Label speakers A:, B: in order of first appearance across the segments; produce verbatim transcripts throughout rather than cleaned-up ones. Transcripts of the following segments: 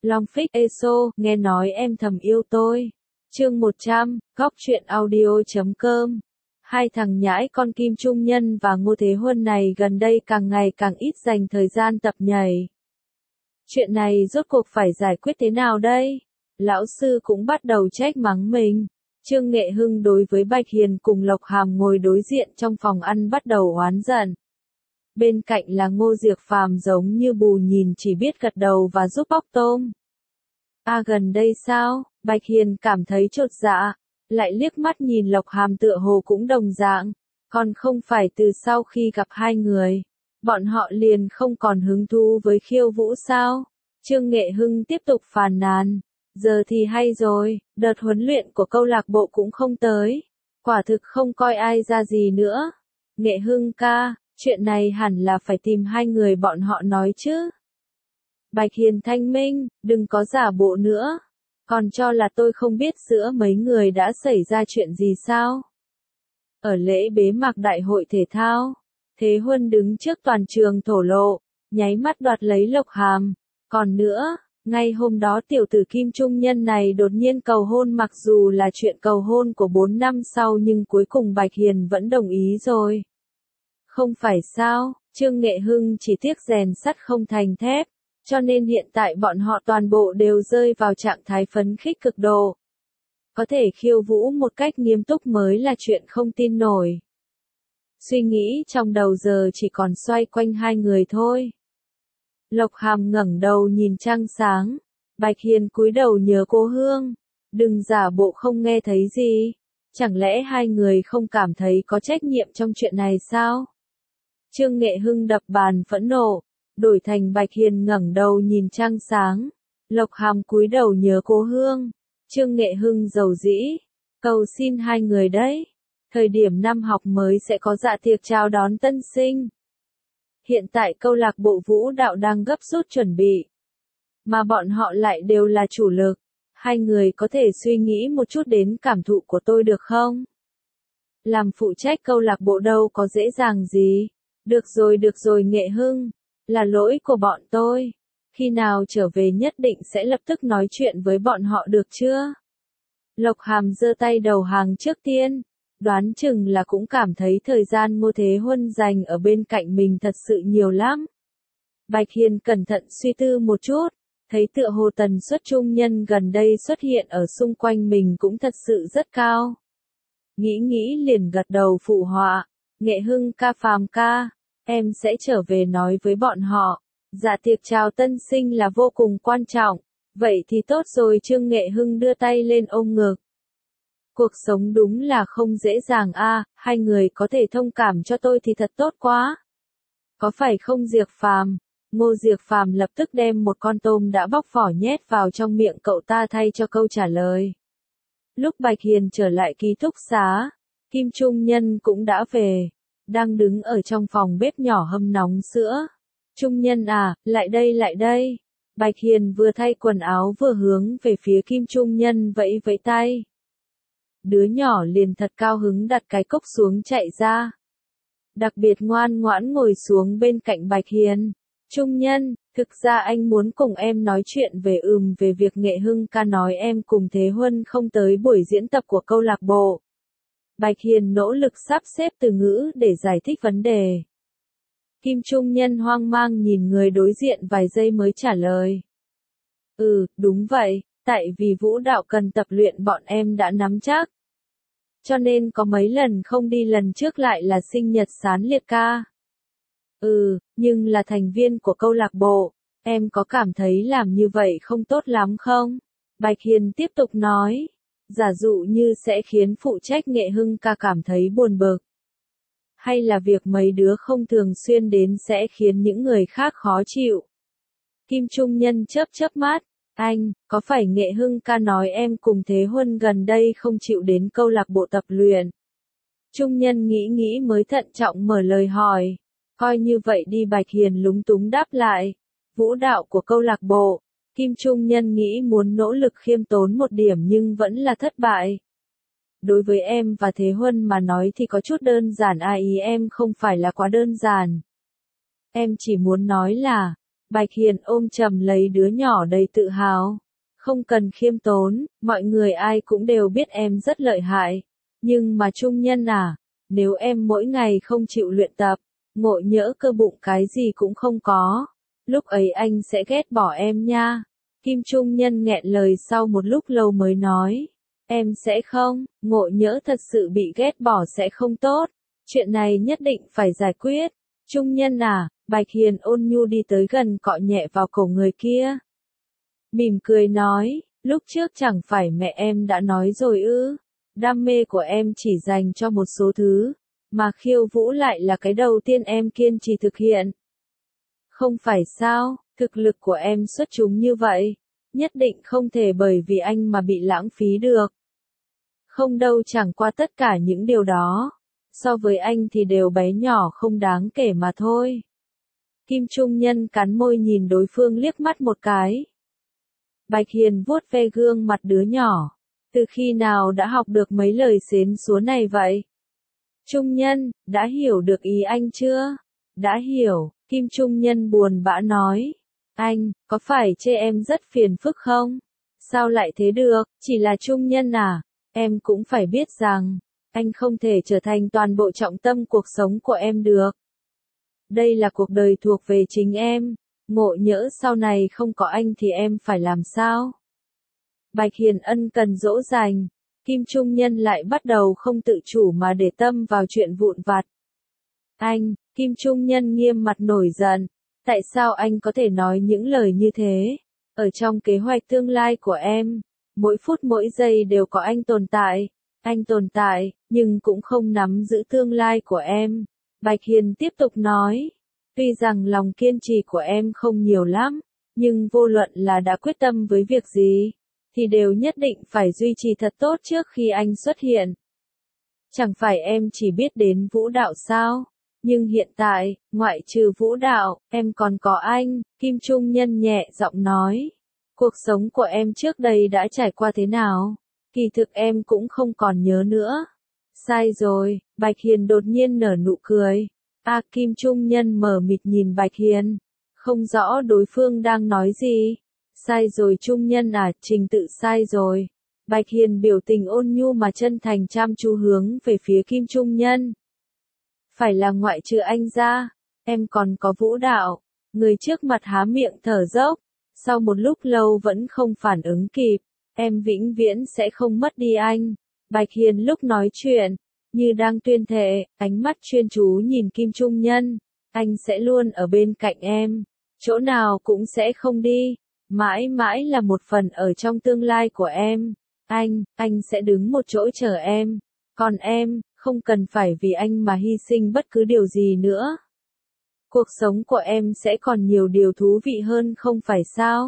A: Long Phích Eso, nghe nói em thầm yêu tôi. Chương một trăm, góc truyện audio.com. Hai thằng nhãi con Kim Trung Nhân và Ngô Thế Huân này gần đây càng ngày càng ít dành thời gian tập nhảy. Chuyện này rốt cuộc phải giải quyết thế nào đây? Lão sư cũng bắt đầu trách mắng mình. Trương Nghệ Hưng đối với Bạch Hiền cùng Lộc Hàm ngồi đối diện trong phòng ăn bắt đầu oán giận. Bên cạnh là Ngô Diệc Phàm giống như bù nhìn chỉ biết gật đầu và giúp bóc tôm. À gần đây sao? Bạch Hiền cảm thấy chột dạ, lại liếc mắt nhìn Lộc Hàm tựa hồ cũng đồng dạng. Còn không phải từ sau khi gặp hai người, bọn họ liền không còn hứng thú với khiêu vũ sao? Trương Nghệ Hưng tiếp tục phàn nàn. Giờ thì hay rồi, đợt huấn luyện của câu lạc bộ cũng không tới. Quả thực không coi ai ra gì nữa. Nghệ Hưng ca, chuyện này hẳn là phải tìm hai người bọn họ nói chứ. Bạch Hiền thanh minh, đừng có giả bộ nữa. Còn cho là tôi không biết giữa mấy người đã xảy ra chuyện gì sao? Ở lễ bế mạc đại hội thể thao, Thế Huân đứng trước toàn trường thổ lộ, nháy mắt đoạt lấy Lộc Hàm. Còn nữa, ngay hôm đó tiểu tử Kim Trung Nhân này đột nhiên cầu hôn, mặc dù là chuyện cầu hôn của bốn năm sau nhưng cuối cùng Bạch Hiền vẫn đồng ý rồi. Không phải sao, Trương Nghệ Hưng chỉ tiếc rèn sắt không thành thép, cho nên hiện tại bọn họ toàn bộ đều rơi vào trạng thái phấn khích cực độ. Có thể khiêu vũ một cách nghiêm túc mới là chuyện không tin nổi. Suy nghĩ trong đầu giờ chỉ còn xoay quanh hai người thôi. Lộc Hàm ngẩng đầu nhìn trăng sáng, Bạch Hiền cúi đầu nhớ cô Hương. Đừng giả bộ không nghe thấy gì. Chẳng lẽ hai người không cảm thấy có trách nhiệm trong chuyện này sao? Trương Nghệ Hưng đập bàn phẫn nộ, đổi thành Bạch Hiền ngẩng đầu nhìn trăng sáng. Lộc Hàm cúi đầu nhớ cô Hương. Trương Nghệ Hưng dầu dĩ, cầu xin hai người đấy. Thời điểm năm học mới sẽ có dạ tiệc chào đón tân sinh. Hiện tại câu lạc bộ vũ đạo đang gấp rút chuẩn bị, mà bọn họ lại đều là chủ lực. Hai người có thể suy nghĩ một chút đến cảm thụ của tôi được không? Làm phụ trách câu lạc bộ đâu có dễ dàng gì. Được rồi được rồi Nghệ Hưng, là lỗi của bọn tôi. Khi nào trở về nhất định sẽ lập tức nói chuyện với bọn họ được chưa? Lộc Hàm giơ tay đầu hàng trước tiên. Đoán chừng là cũng cảm thấy thời gian Ngô Thế Huân dành ở bên cạnh mình thật sự nhiều lắm. Bạch Hiền cẩn thận suy tư một chút, thấy tựa hồ tần suất trung nhân gần đây xuất hiện ở xung quanh mình cũng thật sự rất cao. Nghĩ nghĩ liền gật đầu phụ họa. Nghệ Hưng ca, Phàm ca, em sẽ trở về nói với bọn họ. Dạ tiệc chào tân sinh là vô cùng quan trọng. Vậy thì tốt rồi. Trương Nghệ Hưng đưa tay lên ôm ngực. Cuộc sống đúng là không dễ dàng a, à, hai người có thể thông cảm cho tôi thì thật tốt quá. Có phải không Diệc Phàm? Ngô Diệc Phàm lập tức đem một con tôm đã bóc vỏ nhét vào trong miệng cậu ta thay cho câu trả lời. Lúc Bạch Hiền trở lại ký túc xá, Kim Trung Nhân cũng đã về, đang đứng ở trong phòng bếp nhỏ hâm nóng sữa. Trung Nhân à, lại đây lại đây. Bạch Hiền vừa thay quần áo vừa hướng về phía Kim Trung Nhân vẫy vẫy tay. Đứa nhỏ liền thật cao hứng đặt cái cốc xuống chạy ra. Đặc biệt ngoan ngoãn ngồi xuống bên cạnh Bạch Hiền. Trung Nhân, thực ra anh muốn cùng em nói chuyện về ừm về việc Nghệ Hưng ca nói em cùng Thế Huân không tới buổi diễn tập của câu lạc bộ. Bạch Hiền nỗ lực sắp xếp từ ngữ để giải thích vấn đề. Kim Trung Nhân hoang mang nhìn người đối diện vài giây mới trả lời. Ừ, đúng vậy, tại vì vũ đạo cần tập luyện bọn em đã nắm chắc. Cho nên có mấy lần không đi, lần trước lại là sinh nhật Sán Liệt ca. Ừ, nhưng là thành viên của câu lạc bộ, em có cảm thấy làm như vậy không tốt lắm không? Bạch Hiền tiếp tục nói, giả dụ như sẽ khiến phụ trách Nghệ Hưng ca cảm thấy buồn bực. Hay là việc mấy đứa không thường xuyên đến sẽ khiến những người khác khó chịu. Kim Trung Nhân chớp chớp mắt. Anh, có phải Nghệ Hưng ca nói em cùng Thế Huân gần đây không chịu đến câu lạc bộ tập luyện? Trung Nhân nghĩ nghĩ mới thận trọng mở lời hỏi. Coi như vậy đi. Bạch Hiền lúng túng đáp lại. Vũ đạo của câu lạc bộ. Kim Trung Nhân nghĩ muốn nỗ lực khiêm tốn một điểm nhưng vẫn là thất bại. Đối với em và Thế Huân mà nói thì có chút đơn giản, à ý em không phải là quá đơn giản. Em chỉ muốn nói là, Bạch Hiền ôm chầm lấy đứa nhỏ đầy tự hào. Không cần khiêm tốn, mọi người ai cũng đều biết em rất lợi hại. Nhưng mà Trung Nhân à, nếu em mỗi ngày không chịu luyện tập, ngộ nhỡ cơ bụng cái gì cũng không có, lúc ấy anh sẽ ghét bỏ em nha. Kim Trung Nhân nghẹn lời sau một lúc lâu mới nói. Em sẽ không, ngộ nhỡ thật sự bị ghét bỏ sẽ không tốt. Chuyện này nhất định phải giải quyết. Trung Nhân à, Bạch Hiền ôn nhu đi tới gần cọ nhẹ vào cổ người kia. Mỉm cười nói, lúc trước chẳng phải mẹ em đã nói rồi ư. Đam mê của em chỉ dành cho một số thứ, mà khiêu vũ lại là cái đầu tiên em kiên trì thực hiện. Không phải sao, thực lực của em xuất chúng như vậy, nhất định không thể bởi vì anh mà bị lãng phí được. Không đâu, chẳng qua tất cả những điều đó, so với anh thì đều bé nhỏ không đáng kể mà thôi. Kim Trung Nhân cắn môi nhìn đối phương liếc mắt một cái. Bạch Hiền vuốt ve gương mặt đứa nhỏ. Từ khi nào đã học được mấy lời xến xúa này vậy? Trung Nhân, đã hiểu được ý anh chưa? Đã hiểu, Kim Trung Nhân buồn bã nói. Anh, có phải chê em rất phiền phức không? Sao lại thế được, chỉ là Trung Nhân à? Em cũng phải biết rằng, anh không thể trở thành toàn bộ trọng tâm cuộc sống của em được. Đây là cuộc đời thuộc về chính em. Ngộ nhỡ sau này không có anh thì em phải làm sao? Bạch Hiền ân cần dỗ dành. Kim Trung Nhân lại bắt đầu không tự chủ mà để tâm vào chuyện vụn vặt. Anh, Kim Trung Nhân nghiêm mặt nổi giận. Tại sao anh có thể nói những lời như thế? Ở trong kế hoạch tương lai của em, mỗi phút mỗi giây đều có anh tồn tại. Anh tồn tại, nhưng cũng không nắm giữ tương lai của em. Bạch Hiền tiếp tục nói. Tuy rằng lòng kiên trì của em không nhiều lắm, nhưng vô luận là đã quyết tâm với việc gì, thì đều nhất định phải duy trì thật tốt trước khi anh xuất hiện. Chẳng phải em chỉ biết đến vũ đạo sao? Nhưng hiện tại, ngoại trừ vũ đạo, em còn có anh, Kim Trung Nhân nhẹ giọng nói. Cuộc sống của em trước đây đã trải qua thế nào? Kỳ thực em cũng không còn nhớ nữa. Sai rồi, Bạch Hiền đột nhiên nở nụ cười. A Kim Trung Nhân mờ mịt nhìn Bạch Hiền, không rõ đối phương đang nói gì. Sai rồi Trung Nhân à, trình tự sai rồi. Bạch Hiền biểu tình ôn nhu mà chân thành chăm chú hướng về phía Kim Trung Nhân. Phải là ngoại trừ anh ra, em còn có vũ đạo. Người trước mặt há miệng thở dốc, sau một lúc lâu vẫn không phản ứng kịp. Em vĩnh viễn sẽ không mất đi anh. Bạch Hiền lúc nói chuyện, như đang tuyên thệ, ánh mắt chuyên chú nhìn Kim Trung Nhân. Anh sẽ luôn ở bên cạnh em, chỗ nào cũng sẽ không đi, mãi mãi là một phần ở trong tương lai của em. Anh, anh sẽ đứng một chỗ chờ em. Còn em, không cần phải vì anh mà hy sinh bất cứ điều gì nữa. Cuộc sống của em sẽ còn nhiều điều thú vị hơn không phải sao?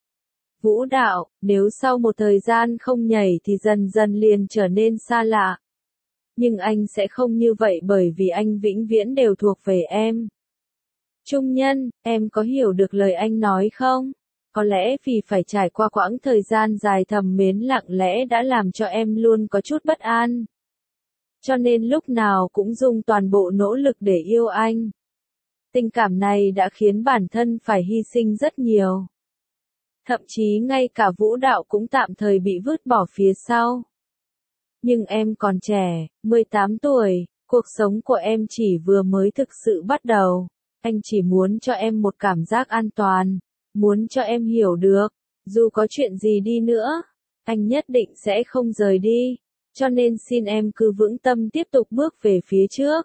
A: Vũ đạo, nếu sau một thời gian không nhảy thì dần dần liền trở nên xa lạ. Nhưng anh sẽ không như vậy bởi vì anh vĩnh viễn đều thuộc về em. Trung Nhân, em có hiểu được lời anh nói không? Có lẽ vì phải trải qua quãng thời gian dài thầm mến lặng lẽ đã làm cho em luôn có chút bất an. Cho nên lúc nào cũng dùng toàn bộ nỗ lực để yêu anh. Tình cảm này đã khiến bản thân phải hy sinh rất nhiều. Thậm chí ngay cả vũ đạo cũng tạm thời bị vứt bỏ phía sau. Nhưng em còn trẻ, mười tám tuổi, cuộc sống của em chỉ vừa mới thực sự bắt đầu. Anh chỉ muốn cho em một cảm giác an toàn, muốn cho em hiểu được, dù có chuyện gì đi nữa, anh nhất định sẽ không rời đi. Cho nên xin em cứ vững tâm tiếp tục bước về phía trước.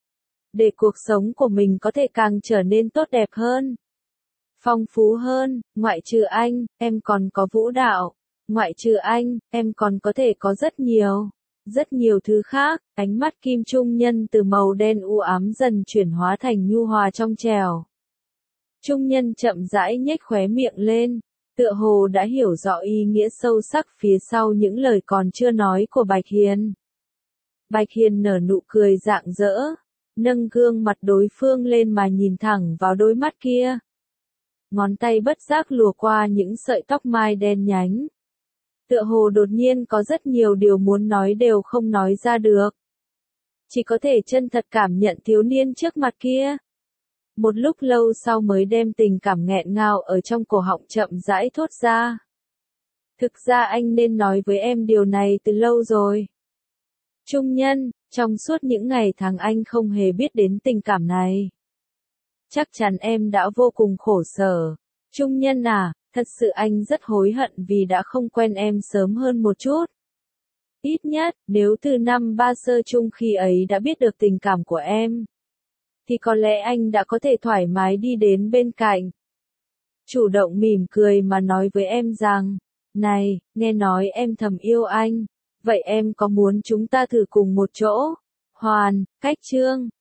A: Để cuộc sống của mình có thể càng trở nên tốt đẹp hơn, phong phú hơn. Ngoại trừ anh, em còn có vũ đạo. Ngoại trừ anh, em còn có thể có rất nhiều, rất nhiều thứ khác. Ánh mắt Kim Trung Nhân từ màu đen u ám dần chuyển hóa thành nhu hòa trong trẻo. Trung Nhân chậm rãi nhếch khóe miệng lên, tựa hồ đã hiểu rõ ý nghĩa sâu sắc phía sau những lời còn chưa nói của Bạch Hiền. Bạch Hiền nở nụ cười rạng rỡ, nâng gương mặt đối phương lên mà nhìn thẳng vào đôi mắt kia. Ngón tay bất giác lùa qua những sợi tóc mai đen nhánh. Tựa hồ đột nhiên có rất nhiều điều muốn nói đều không nói ra được. Chỉ có thể chân thật cảm nhận thiếu niên trước mặt kia. một lúc lâu sau mới đem tình cảm nghẹn ngào ở trong cổ họng chậm rãi thốt ra. Thực ra anh nên nói với em điều này từ lâu rồi. Trung Nhân, trong suốt những ngày tháng anh không hề biết đến tình cảm này. Chắc chắn em đã vô cùng khổ sở. Trung Nhân à, thật sự anh rất hối hận vì đã không quen em sớm hơn một chút. Ít nhất, nếu từ năm ba sơ chung khi ấy đã biết được tình cảm của em, thì có lẽ anh đã có thể thoải mái đi đến bên cạnh. Chủ động mỉm cười mà nói với em rằng, này, nghe nói em thầm yêu anh, vậy em có muốn chúng ta thử cùng một chỗ? Hoàn, Cách Chương